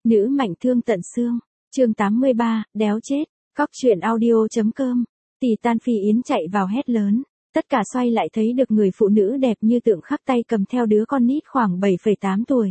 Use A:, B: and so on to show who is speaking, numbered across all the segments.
A: Nữ mạnh thương tận xương. Chương 83, đéo chết. Cóc truyện audio.com. Tỷ Tan Phi Yến chạy vào hét lớn. Tất cả xoay lại thấy được người phụ nữ đẹp như tượng khắc tay cầm theo đứa con nít khoảng 7,8 tuổi.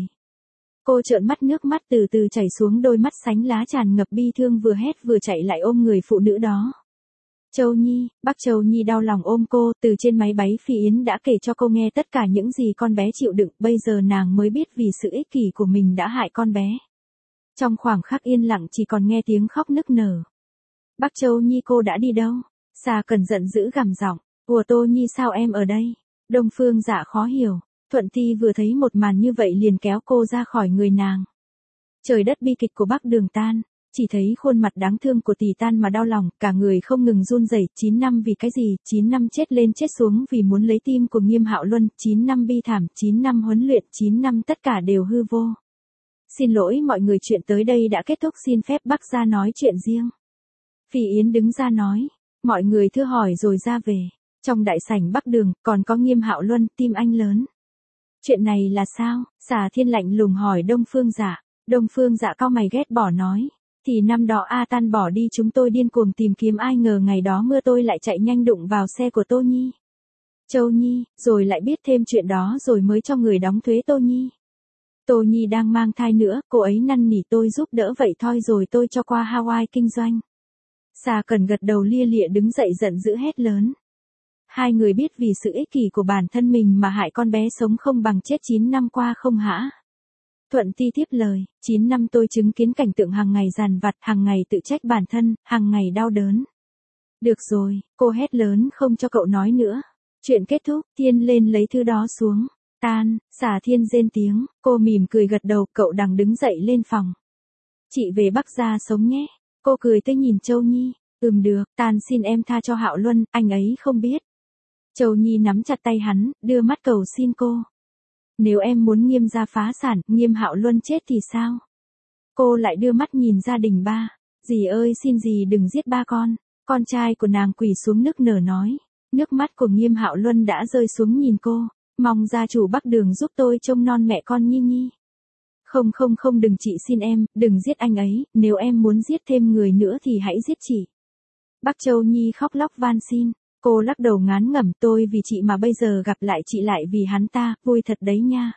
A: Cô trợn mắt, nước mắt từ từ chảy xuống đôi mắt sánh lá, tràn ngập bi thương, vừa hét vừa chạy lại ôm người phụ nữ đó. Châu Nhi, bác Châu Nhi đau lòng ôm cô. Từ trên máy bay Phi Yến đã kể cho cô nghe tất cả những gì con bé chịu đựng, bây giờ nàng mới biết vì sự ích kỷ của mình đã hại con bé. Trong khoảng khắc yên lặng chỉ còn nghe tiếng khóc nức nở. Bác Châu Nhi, cô đã đi đâu? Sa Cần giận dữ gằn giọng. Ủa Tô Nhi, sao em ở đây? Đông Phương Dạ khó hiểu. Thuận Ti vừa thấy một màn như vậy liền kéo cô ra khỏi người nàng. Trời đất bi kịch của Bắc Đường Tan. Chỉ thấy khuôn mặt đáng thương của Tỷ Tan mà đau lòng, cả người không ngừng run rẩy. 9 năm vì cái gì? 9 năm chết lên chết xuống vì muốn lấy tim của Nghiêm Hạo Luân, 9 năm bi thảm, 9 năm huấn luyện, 9 năm tất cả đều hư vô. Xin lỗi mọi người, chuyện tới đây đã kết thúc, xin phép bác ra nói chuyện riêng. Phi Yến đứng ra nói, mọi người thưa hỏi rồi ra về. Trong đại sảnh Bắc Đường, còn có Nghiêm Hạo Luân, tim anh lớn. Chuyện này là sao? Xà Thiên lạnh lùng hỏi Đông Phương Dạ. Đông Phương Dạ cau mày ghét bỏ nói, thì năm đó A Tan bỏ đi chúng tôi điên cuồng tìm kiếm, ai ngờ ngày đó mưa tôi lại chạy nhanh đụng vào xe của Tô Nhi. Châu Nhi, rồi lại biết thêm chuyện đó rồi mới cho người đóng thuế Tô Nhi. Tô Nhi đang mang thai nữa, cô ấy năn nỉ tôi giúp đỡ vậy thôi rồi tôi cho qua Hawaii kinh doanh. Sa Cần gật đầu lia lịa đứng dậy giận dữ hét lớn. Hai người biết vì sự ích kỷ của bản thân mình mà hại con bé sống không bằng chết 9 năm qua không hả? Thuận Ti tiếp lời, 9 năm tôi chứng kiến cảnh tượng hàng ngày dằn vặt, hàng ngày tự trách bản thân, hàng ngày đau đớn. Được rồi, cô hét lớn không cho cậu nói nữa. Chuyện kết thúc, Thiên lên lấy thứ đó xuống. Tan, Xà Thiên rên tiếng, cô mỉm cười gật đầu, cậu đằng đứng dậy lên phòng. Chị về Bắc gia sống nhé. Cô cười tới nhìn Châu Nhi, được, Tan xin em tha cho Hạo Luân, anh ấy không biết. Châu Nhi nắm chặt tay hắn, đưa mắt cầu xin cô. Nếu em muốn Nghiêm gia phá sản, Nghiêm Hạo Luân chết thì sao? Cô lại đưa mắt nhìn gia đình ba. Dì ơi xin dì đừng giết ba con. Con trai của nàng quỳ xuống nức nở nói. Nước mắt của Nghiêm Hạo Luân đã rơi xuống nhìn cô. Mong gia chủ Bắc Đường giúp tôi trông non mẹ con Nhi Nhi. Không đừng, chị xin em, đừng giết anh ấy, nếu em muốn giết thêm người nữa thì hãy giết chị. Bác Châu Nhi khóc lóc van xin. Cô lắc đầu ngán ngẩm, tôi vì chị mà bây giờ gặp lại chị lại vì hắn ta, vui thật đấy nha.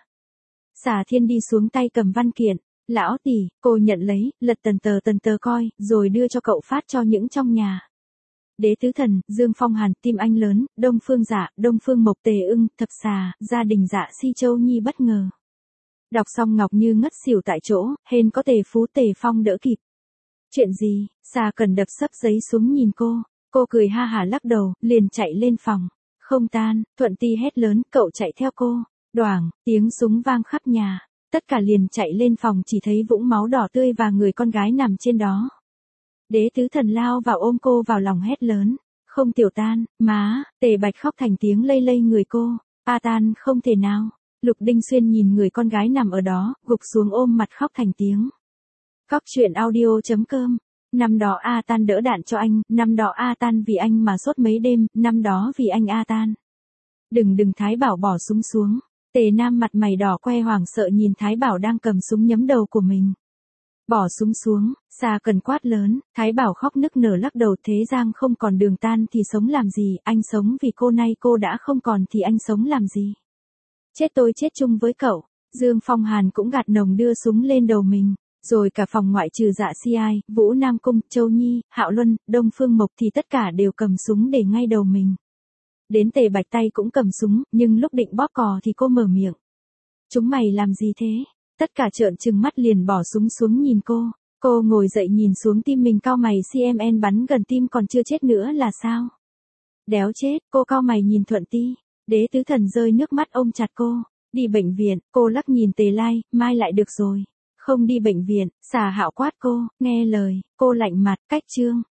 A: Xà Thiên đi xuống tay cầm văn kiện. Lão tỷ, cô nhận lấy, lật tần tờ coi, rồi đưa cho cậu phát cho những trong nhà. Đế Tứ Thần, Dương Phong Hàn, tim anh lớn, Đông Phương Dạ, Đông Phương Mộc, Tề Ưng, Thập Xà, gia đình Dạ Si, Châu Nhi bất ngờ. Đọc xong Ngọc Như ngất xỉu tại chỗ, hên có Tề Phú Tề Phong đỡ kịp. Chuyện gì? Sa Cần đập sấp giấy xuống nhìn cô. Cô cười ha hả lắc đầu, liền chạy lên phòng. Không Tan, Thuận Ti hét lớn, cậu chạy theo cô. Đoảng, tiếng súng vang khắp nhà. Tất cả liền chạy lên phòng, chỉ thấy vũng máu đỏ tươi và người con gái nằm trên đó. Đế Tứ Thần lao vào ôm cô vào lòng hét lớn. Không Tiểu Tan, má, Tề Bạch khóc thành tiếng lây lây người cô. A Tan không thể nào. Lục Đinh Xuyên nhìn người con gái nằm ở đó, gục xuống ôm mặt khóc thành tiếng. Cóc truyện audio.com. Năm đó A Tan đỡ đạn cho anh, năm đó A Tan vì anh mà sốt mấy đêm, năm đó vì anh A Tan. Đừng Thái Bảo bỏ súng xuống. Tề Nam mặt mày đỏ que hoảng sợ nhìn Thái Bảo đang cầm súng nhắm đầu của mình. Bỏ súng xuống, Sa Cần quát lớn, Thái Bảo khóc nức nở lắc đầu, thế Giang không còn Đường Tan thì sống làm gì, anh sống vì cô, nay cô đã không còn thì anh sống làm gì. Chết tôi chết chung với cậu. Dương Phong Hàn cũng gạt nồng đưa súng lên đầu mình. Rồi cả phòng ngoại trừ Dạ Si Ai, Vũ Nam Cung, Châu Nhi, Hạo Luân, Đông Phương Mộc thì tất cả đều cầm súng để ngay đầu mình. Đến Tề Bạch tay cũng cầm súng, nhưng lúc định bóp cò thì cô mở miệng. Chúng mày làm gì thế? Tất cả trợn trừng mắt liền bỏ súng xuống nhìn cô. Cô ngồi dậy nhìn xuống tim mình cau mày, CMN bắn gần tim còn chưa chết nữa là sao? Đéo chết, cô cau mày nhìn Thuận Ti. Đế Tứ Thần rơi nước mắt ôm chặt cô. Đi bệnh viện, cô lắc nhìn Tề Lai, mai lại được rồi. Không đi bệnh viện, Xà Hạo quát cô, nghe lời, cô lạnh mặt, cách chương.